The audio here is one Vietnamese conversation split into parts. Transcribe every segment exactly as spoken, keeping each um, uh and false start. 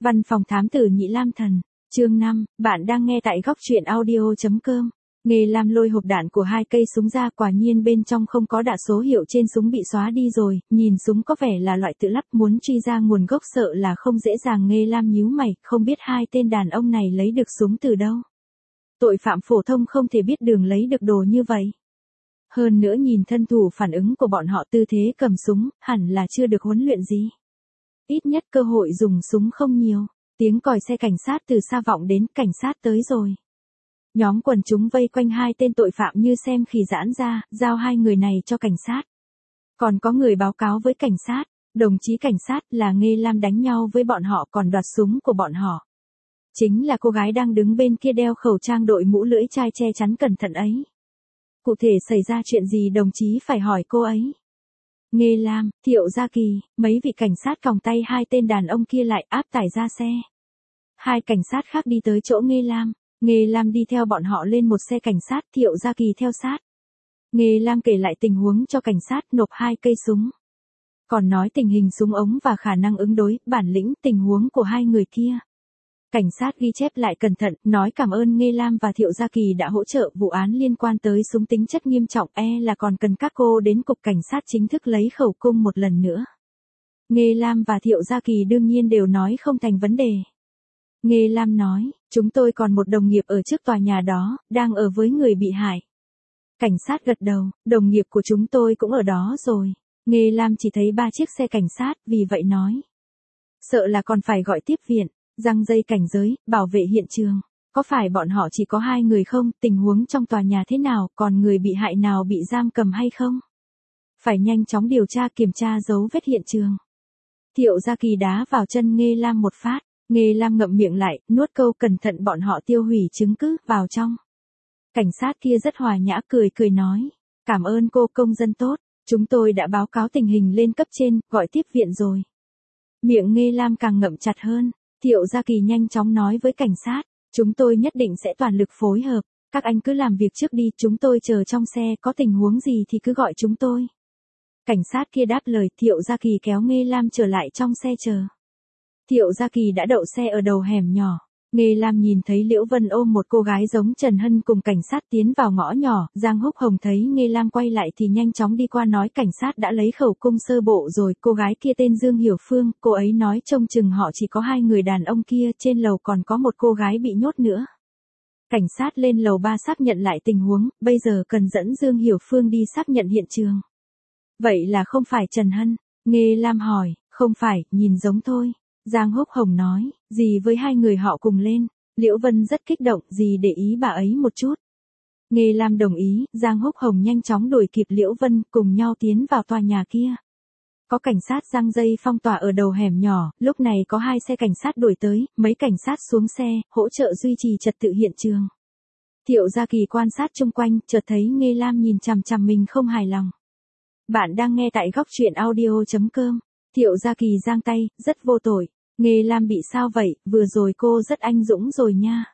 Văn phòng thám tử Nhị Lam Thần, chương năm, bạn đang nghe tại góc truyện audio.com. Nghê Lam lôi hộp đạn của hai cây súng ra, quả nhiên bên trong không có đạn, số hiệu trên súng bị xóa đi rồi, nhìn súng có vẻ là loại tự lắp, muốn truy ra nguồn gốc sợ là không dễ dàng. Nghê Lam nhíu mày, không biết hai tên đàn ông này lấy được súng từ đâu. Tội phạm phổ thông không thể biết đường lấy được đồ như vậy. Hơn nữa nhìn thân thủ phản ứng của bọn họ, tư thế cầm súng, hẳn là chưa được huấn luyện gì. Ít nhất cơ hội dùng súng không nhiều. Tiếng còi xe cảnh sát từ xa vọng đến, cảnh sát tới rồi. Nhóm quần chúng vây quanh hai tên tội phạm như xem khỉ giãn ra, giao hai người này cho cảnh sát. Còn có người báo cáo với cảnh sát, đồng chí cảnh sát, là Nghê Lam đánh nhau với bọn họ còn đoạt súng của bọn họ. Chính là cô gái đang đứng bên kia đeo khẩu trang đội mũ lưỡi chai che chắn cẩn thận ấy. Cụ thể xảy ra chuyện gì đồng chí phải hỏi cô ấy. Nghê Lam, Thiệu Gia Kỳ, mấy vị cảnh sát còng tay hai tên đàn ông kia lại, áp tải ra xe. Hai cảnh sát khác đi tới chỗ Nghê Lam. Nghê Lam đi theo bọn họ lên một xe cảnh sát, Thiệu Gia Kỳ theo sát. Nghê Lam kể lại tình huống cho cảnh sát, nộp hai cây súng. Còn nói tình hình súng ống và khả năng ứng đối, bản lĩnh, tình huống của hai người kia. Cảnh sát ghi chép lại cẩn thận, nói cảm ơn Nghê Lam và Thiệu Gia Kỳ đã hỗ trợ, vụ án liên quan tới súng tính chất nghiêm trọng, e là còn cần các cô đến cục cảnh sát chính thức lấy khẩu cung một lần nữa. Nghê Lam và Thiệu Gia Kỳ đương nhiên đều nói không thành vấn đề. Nghê Lam nói, chúng tôi còn một đồng nghiệp ở trước tòa nhà đó, đang ở với người bị hại. Cảnh sát gật đầu, đồng nghiệp của chúng tôi cũng ở đó rồi. Nghê Lam chỉ thấy ba chiếc xe cảnh sát, vì vậy nói. Sợ là còn phải gọi tiếp viện, giăng dây cảnh giới, bảo vệ hiện trường. Có phải bọn họ chỉ có hai người không, tình huống trong tòa nhà thế nào, còn người bị hại nào bị giam cầm hay không? Phải nhanh chóng điều tra kiểm tra dấu vết hiện trường. Thiệu Gia Kỳ đá vào chân Nghê Lam một phát. Nghê Lam ngậm miệng lại, nuốt câu cẩn thận bọn họ tiêu hủy chứng cứ, vào trong. Cảnh sát kia rất hòa nhã, cười cười nói. Cảm ơn cô công dân tốt, chúng tôi đã báo cáo tình hình lên cấp trên, gọi tiếp viện rồi. Miệng Nghê Lam càng ngậm chặt hơn, Thiệu Gia Kỳ nhanh chóng nói với cảnh sát. Chúng tôi nhất định sẽ toàn lực phối hợp, các anh cứ làm việc trước đi, chúng tôi chờ trong xe, có tình huống gì thì cứ gọi chúng tôi. Cảnh sát kia đáp lời, Thiệu Gia Kỳ kéo Nghê Lam trở lại trong xe chờ. Thiệu Gia Kỳ đã đậu xe ở đầu hẻm nhỏ. Nghê Lam nhìn thấy Liễu Vân ôm một cô gái giống Trần Hân cùng cảnh sát tiến vào ngõ nhỏ. Giang Húc Hồng thấy Nghê Lam quay lại thì nhanh chóng đi qua nói cảnh sát đã lấy khẩu cung sơ bộ rồi. Cô gái kia tên Dương Hiểu Phương, cô ấy nói trông chừng họ chỉ có hai người đàn ông kia, trên lầu còn có một cô gái bị nhốt nữa. Cảnh sát lên lầu ba xác nhận lại tình huống, bây giờ cần dẫn Dương Hiểu Phương đi xác nhận hiện trường. Vậy là không phải Trần Hân? Nghê Lam hỏi, không phải, nhìn giống thôi. Giang Húc Hồng nói, gì với hai người họ cùng lên. Liễu Vân rất kích động, gì để ý bà ấy một chút. Nghê Lam đồng ý, Giang Húc Hồng nhanh chóng đuổi kịp Liễu Vân, cùng nhau tiến vào tòa nhà kia. Có cảnh sát giăng dây phong tỏa ở đầu hẻm nhỏ, lúc này có hai xe cảnh sát đuổi tới, mấy cảnh sát xuống xe, hỗ trợ duy trì trật tự hiện trường. Thiệu Gia Kỳ quan sát chung quanh, chợt thấy Nghê Lam nhìn chằm chằm mình không hài lòng. Bạn đang nghe tại góc truyện audio.com. Thiệu Gia Kỳ giang tay, rất vô tội. Nghê Lam bị sao vậy, vừa rồi cô rất anh dũng rồi nha.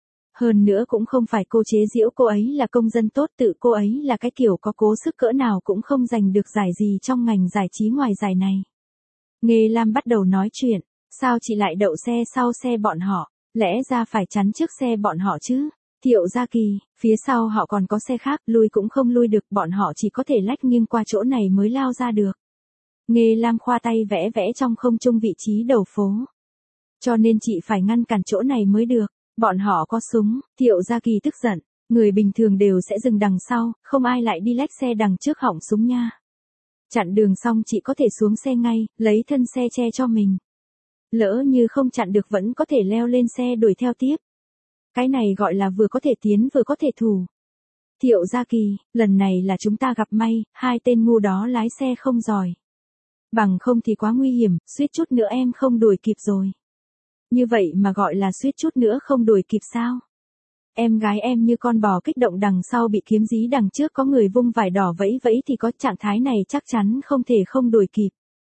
Hơn nữa cũng không phải cô chế giễu cô ấy là công dân tốt, tự cô ấy là cái kiểu có cố sức cỡ nào cũng không giành được giải gì trong ngành giải trí ngoài giải này. Nghê Lam bắt đầu nói chuyện, sao chị lại đậu xe sau xe bọn họ, lẽ ra phải chắn trước xe bọn họ chứ. Thiệu Gia Kỳ, phía sau họ còn có xe khác, lui cũng không lui được, bọn họ chỉ có thể lách nghiêng qua chỗ này mới lao ra được. Nghê Lam khoa tay vẽ vẽ trong không trung vị trí đầu phố. Cho nên chị phải ngăn cản chỗ này mới được, bọn họ có súng. Thiệu Gia Kỳ tức giận, người bình thường đều sẽ dừng đằng sau, không ai lại đi lách xe đằng trước hỏng súng nha. Chặn đường xong chị có thể xuống xe ngay, lấy thân xe che cho mình. Lỡ như không chặn được vẫn có thể leo lên xe đuổi theo tiếp. Cái này gọi là vừa có thể tiến vừa có thể thủ. Thiệu Gia Kỳ, lần này là chúng ta gặp may, hai tên ngu đó lái xe không giỏi. Bằng không thì quá nguy hiểm, suýt chút nữa em không đuổi kịp rồi. Như vậy mà gọi là suýt chút nữa không đuổi kịp sao? Em gái em như con bò kích động đằng sau bị kiếm dí, đằng trước có người vung vải đỏ vẫy vẫy thì có trạng thái này chắc chắn không thể không đuổi kịp.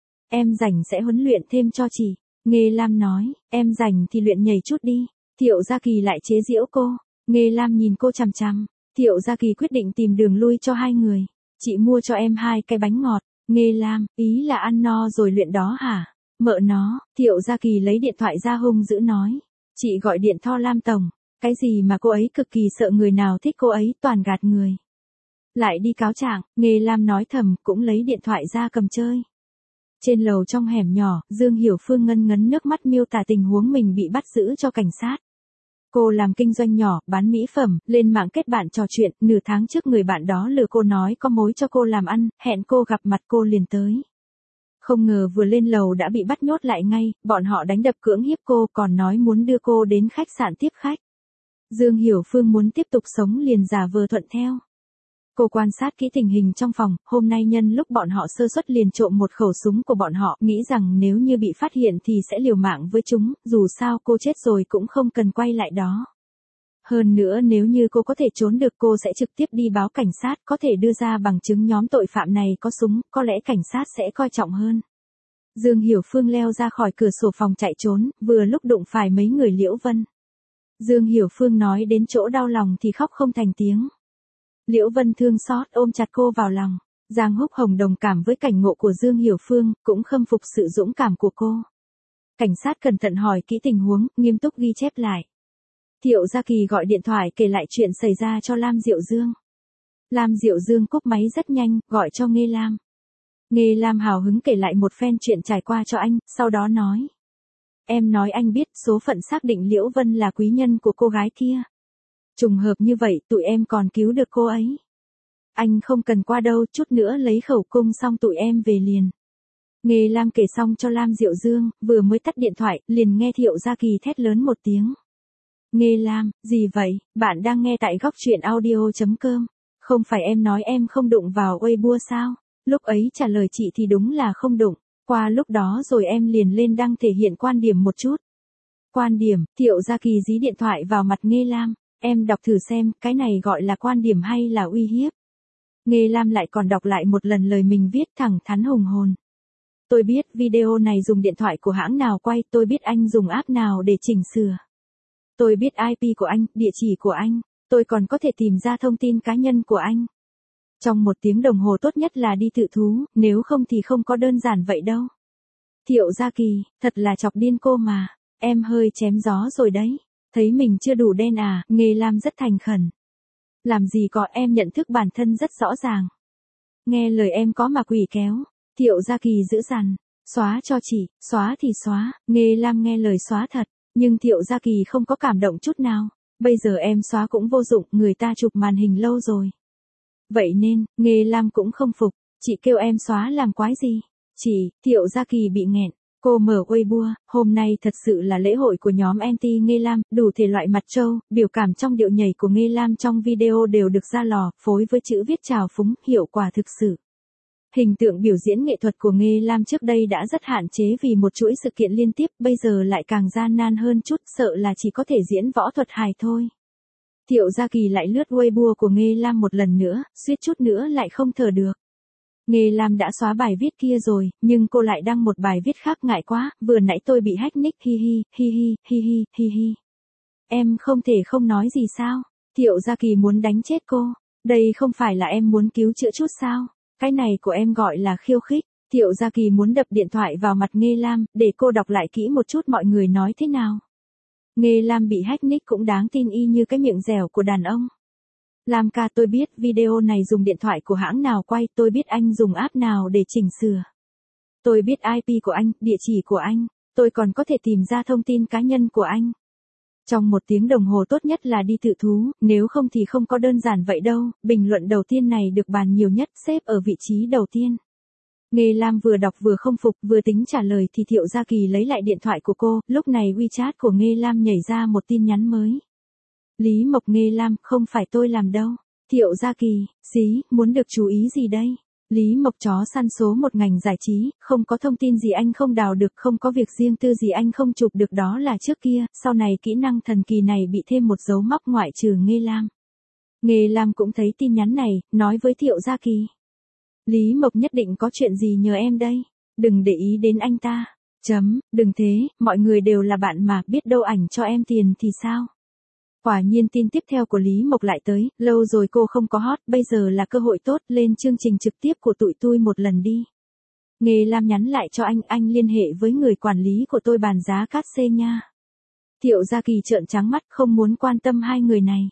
Em rảnh sẽ huấn luyện thêm cho chị. Nghê Lam nói, em rảnh thì luyện nhảy chút đi. Thiệu Gia Kỳ lại chế giễu cô. Nghê Lam nhìn cô chằm chằm. Thiệu Gia Kỳ quyết định tìm đường lui cho hai người. Chị mua cho em hai cái bánh ngọt. Nghê Lam, ý là ăn no rồi luyện đó hả? Mợ nó, Thiệu Gia Kỳ lấy điện thoại ra hung dữ nói. Chị gọi điện Tho Lam tổng, cái gì mà cô ấy cực kỳ sợ người nào thích cô ấy, toàn gạt người. Lại đi cáo trạng, Nghê Lam nói thầm, cũng lấy điện thoại ra cầm chơi. Trên lầu trong hẻm nhỏ, Dương Hiểu Phương ngân ngấn nước mắt miêu tả tình huống mình bị bắt giữ cho cảnh sát. Cô làm kinh doanh nhỏ, bán mỹ phẩm, lên mạng kết bạn trò chuyện, nửa tháng trước người bạn đó lừa cô nói có mối cho cô làm ăn, hẹn cô gặp mặt cô liền tới. Không ngờ vừa lên lầu đã bị bắt nhốt lại ngay, bọn họ đánh đập cưỡng hiếp cô còn nói muốn đưa cô đến khách sạn tiếp khách. Dương Hiểu Phương muốn tiếp tục sống liền giả vờ thuận theo. Cô quan sát kỹ tình hình trong phòng, hôm nay nhân lúc bọn họ sơ suất liền trộm một khẩu súng của bọn họ, nghĩ rằng nếu như bị phát hiện thì sẽ liều mạng với chúng, dù sao cô chết rồi cũng không cần quay lại đó. Hơn nữa nếu như cô có thể trốn được cô sẽ trực tiếp đi báo cảnh sát, có thể đưa ra bằng chứng nhóm tội phạm này có súng, có lẽ cảnh sát sẽ coi trọng hơn. Dương Hiểu Phương leo ra khỏi cửa sổ phòng chạy trốn, vừa lúc đụng phải mấy người Liễu Vân. Dương Hiểu Phương nói đến chỗ đau lòng thì khóc không thành tiếng. Liễu Vân thương xót ôm chặt cô vào lòng. Giang Húc Hồng đồng cảm với cảnh ngộ của Dương Hiểu Phương, cũng khâm phục sự dũng cảm của cô. Cảnh sát cẩn thận hỏi kỹ tình huống, nghiêm túc ghi chép lại. Thiệu Gia Kỳ gọi điện thoại kể lại chuyện xảy ra cho Lam Diệu Dương. Lam Diệu Dương cúp máy rất nhanh, gọi cho Nghê Lam. Nghê Lam hào hứng kể lại một phen chuyện trải qua cho anh, sau đó nói. Em nói anh biết số phận xác định Liễu Vân là quý nhân của cô gái kia. Trùng hợp như vậy tụi em còn cứu được cô ấy. Anh không cần qua đâu, chút nữa lấy khẩu cung xong tụi em về liền. Nghê Lam kể xong cho Lam Diệu Dương, vừa mới tắt điện thoại, liền nghe Thiệu Gia Kỳ thét lớn một tiếng. Nghê Lam, gì vậy, bạn đang nghe tại góc truyện audio chấm com. Không phải em nói em không đụng vào Weibo sao? Lúc ấy trả lời chị thì đúng là không đụng. Qua lúc đó rồi em liền lên đăng thể hiện quan điểm một chút. Quan điểm, Thiệu Gia Kỳ dí điện thoại vào mặt Nghê Lam. Em đọc thử xem, cái này gọi là quan điểm hay là uy hiếp? Nghê Lam lại còn đọc lại một lần lời mình viết thẳng thắn hùng hồn. Tôi biết video này dùng điện thoại của hãng nào quay, tôi biết anh dùng app nào để chỉnh sửa. Tôi biết i pê của anh, địa chỉ của anh, tôi còn có thể tìm ra thông tin cá nhân của anh. Trong một tiếng đồng hồ tốt nhất là đi tự thú, nếu không thì không có đơn giản vậy đâu. Thiệu Gia Kỳ, thật là chọc điên cô mà, em hơi chém gió rồi đấy. Thấy mình chưa đủ đen à, Nghê Lam rất thành khẩn. Làm gì có, em nhận thức bản thân rất rõ ràng. Nghe lời em có mà quỷ kéo. Thiệu Gia Kỳ dữ dằn. Xóa cho chị, xóa thì xóa. Nghê Lam nghe lời xóa thật. Nhưng Thiệu Gia Kỳ không có cảm động chút nào. Bây giờ em xóa cũng vô dụng, người ta chụp màn hình lâu rồi. Vậy nên, Nghê Lam cũng không phục. Chị kêu em xóa làm quái gì? Chị, Thiệu Gia Kỳ bị nghẹn. Cô mở Weibo, hôm nay thật sự là lễ hội của nhóm anti Nghê Lam, đủ thể loại mặt trâu, biểu cảm trong điệu nhảy của Nghê Lam trong video đều được ra lò, phối với chữ viết trào phúng, hiệu quả thực sự. Hình tượng biểu diễn nghệ thuật của Nghê Lam trước đây đã rất hạn chế vì một chuỗi sự kiện liên tiếp, bây giờ lại càng gian nan hơn chút, sợ là chỉ có thể diễn võ thuật hài thôi. Thiệu Gia Kỳ lại lướt Weibo của Nghê Lam một lần nữa, suýt chút nữa lại không thở được. Nghê Lam đã xóa bài viết kia rồi, nhưng cô lại đăng một bài viết khác, ngại quá, vừa nãy tôi bị hack nick, hi hi, hi hi, hi hi, hi hi. Em không thể không nói gì sao? Thiệu Gia Kỳ muốn đánh chết cô. Đây không phải là em muốn cứu chữa chút sao? Cái này của em gọi là khiêu khích. Thiệu Gia Kỳ muốn đập điện thoại vào mặt Nghê Lam, để cô đọc lại kỹ một chút mọi người nói thế nào. Nghê Lam bị hack nick cũng đáng tin y như cái miệng dẻo của đàn ông. Lam ca, tôi biết video này dùng điện thoại của hãng nào quay, tôi biết anh dùng app nào để chỉnh sửa. Tôi biết i pê của anh, địa chỉ của anh, tôi còn có thể tìm ra thông tin cá nhân của anh. Trong một tiếng đồng hồ tốt nhất là đi tự thú, nếu không thì không có đơn giản vậy đâu. Bình luận đầu tiên này được bàn nhiều nhất, xếp ở vị trí đầu tiên. Nghê Lam vừa đọc vừa không phục, vừa tính trả lời thì Thiệu Gia Kỳ lấy lại điện thoại của cô, lúc này WeChat của Nghê Lam nhảy ra một tin nhắn mới. Lý Mộc Nghê Lam, không phải tôi làm đâu. Thiệu Gia Kỳ, xí, muốn được chú ý gì đây? Lý Mộc chó săn số một ngành giải trí, không có thông tin gì anh không đào được, không có việc riêng tư gì anh không chụp được, đó là trước kia, sau này kỹ năng thần kỳ này bị thêm một dấu móc ngoại trừ Nghê Lam. Nghê Lam cũng thấy tin nhắn này, nói với Thiệu Gia Kỳ. Lý Mộc nhất định có chuyện gì nhờ em đây, đừng để ý đến anh ta. Chấm, đừng thế, mọi người đều là bạn mà, biết đâu ảnh cho em tiền thì sao? Quả nhiên tin tiếp theo của Lý Mộc lại tới, lâu rồi cô không có hot, bây giờ là cơ hội tốt, lên chương trình trực tiếp của tụi tôi một lần đi. Nghê Lam nhắn lại cho anh, anh liên hệ với người quản lý của tôi bàn giá cát xê nha. Thiệu Gia Kỳ trợn trắng mắt không muốn quan tâm hai người này.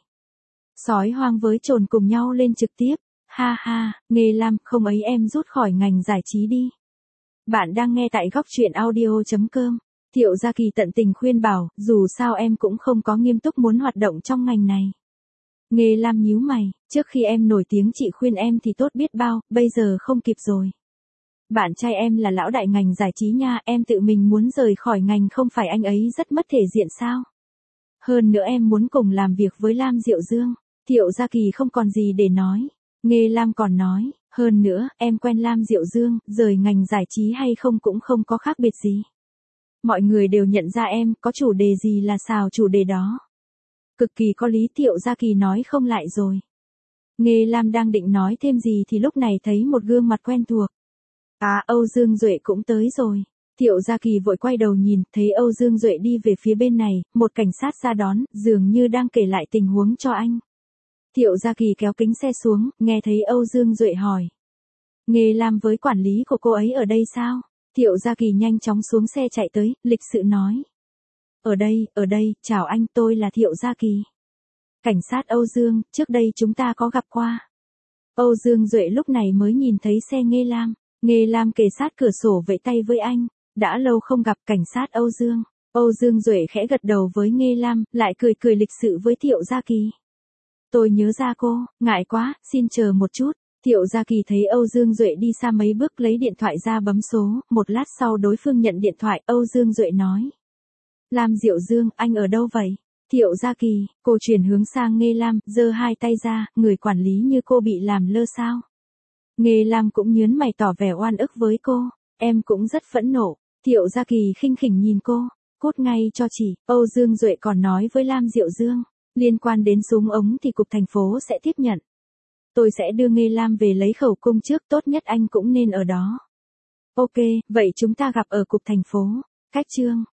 Sói hoang với trồn cùng nhau lên trực tiếp. Ha ha, Nghê Lam, không ấy em rút khỏi ngành giải trí đi. Bạn đang nghe tại góc truyện audio chấm com. Thiệu Gia Kỳ tận tình khuyên bảo, dù sao em cũng không có nghiêm túc muốn hoạt động trong ngành này. Nghê Lam nhíu mày, trước khi em nổi tiếng chị khuyên em thì tốt biết bao, bây giờ không kịp rồi. Bạn trai em là lão đại ngành giải trí nha, em tự mình muốn rời khỏi ngành không phải anh ấy rất mất thể diện sao? Hơn nữa em muốn cùng làm việc với Lam Diệu Dương. Thiệu Gia Kỳ không còn gì để nói. Nghê Lam còn nói, hơn nữa, em quen Lam Diệu Dương, rời ngành giải trí hay không cũng không có khác biệt gì. Mọi người đều nhận ra em, có chủ đề gì là xào chủ đề đó. Cực kỳ có lý. Thiệu Gia Kỳ nói không lại rồi. Nghê Lam đang định nói thêm gì thì lúc này thấy một gương mặt quen thuộc. À, Âu Dương Duệ cũng tới rồi. Thiệu Gia Kỳ vội quay đầu nhìn, thấy Âu Dương Duệ đi về phía bên này, một cảnh sát ra đón, dường như đang kể lại tình huống cho anh. Thiệu Gia Kỳ kéo kính xe xuống, nghe thấy Âu Dương Duệ hỏi. Nghê Lam với quản lý của cô ấy ở đây sao? Thiệu Gia Kỳ nhanh chóng xuống xe chạy tới, lịch sự nói. Ở đây, ở đây, chào anh, tôi là Thiệu Gia Kỳ. Cảnh sát Âu Dương, trước đây chúng ta có gặp qua. Âu Dương Duệ lúc này mới nhìn thấy xe Nghê Lam. Nghê Lam kề sát cửa sổ vẫy tay với anh. Đã lâu không gặp. Cảnh sát Âu Dương. Âu Dương Duệ khẽ gật đầu với Nghê Lam, lại cười cười lịch sự với Thiệu Gia Kỳ. Tôi nhớ ra cô, ngại quá, xin chờ một chút. Thiệu Gia Kỳ thấy Âu Dương Duệ đi xa mấy bước lấy điện thoại ra bấm số, một lát sau đối phương nhận điện thoại, Âu Dương Duệ nói. Lam Diệu Dương, anh ở đâu vậy? Thiệu Gia Kỳ, cô chuyển hướng sang Nghê Lam, giơ hai tay ra, người quản lý như cô bị làm lơ sao? Nghê Lam cũng nhớn mày tỏ vẻ oan ức với cô, em cũng rất phẫn nộ. Thiệu Gia Kỳ khinh khỉnh nhìn cô, cút ngay cho chị. Âu Dương Duệ còn nói với Lam Diệu Dương, liên quan đến súng ống thì cục thành phố sẽ tiếp nhận. Tôi sẽ đưa Nghê Lam về lấy khẩu cung trước, tốt nhất anh cũng nên ở đó. Ok, vậy chúng ta gặp ở cục thành phố. Cách chương.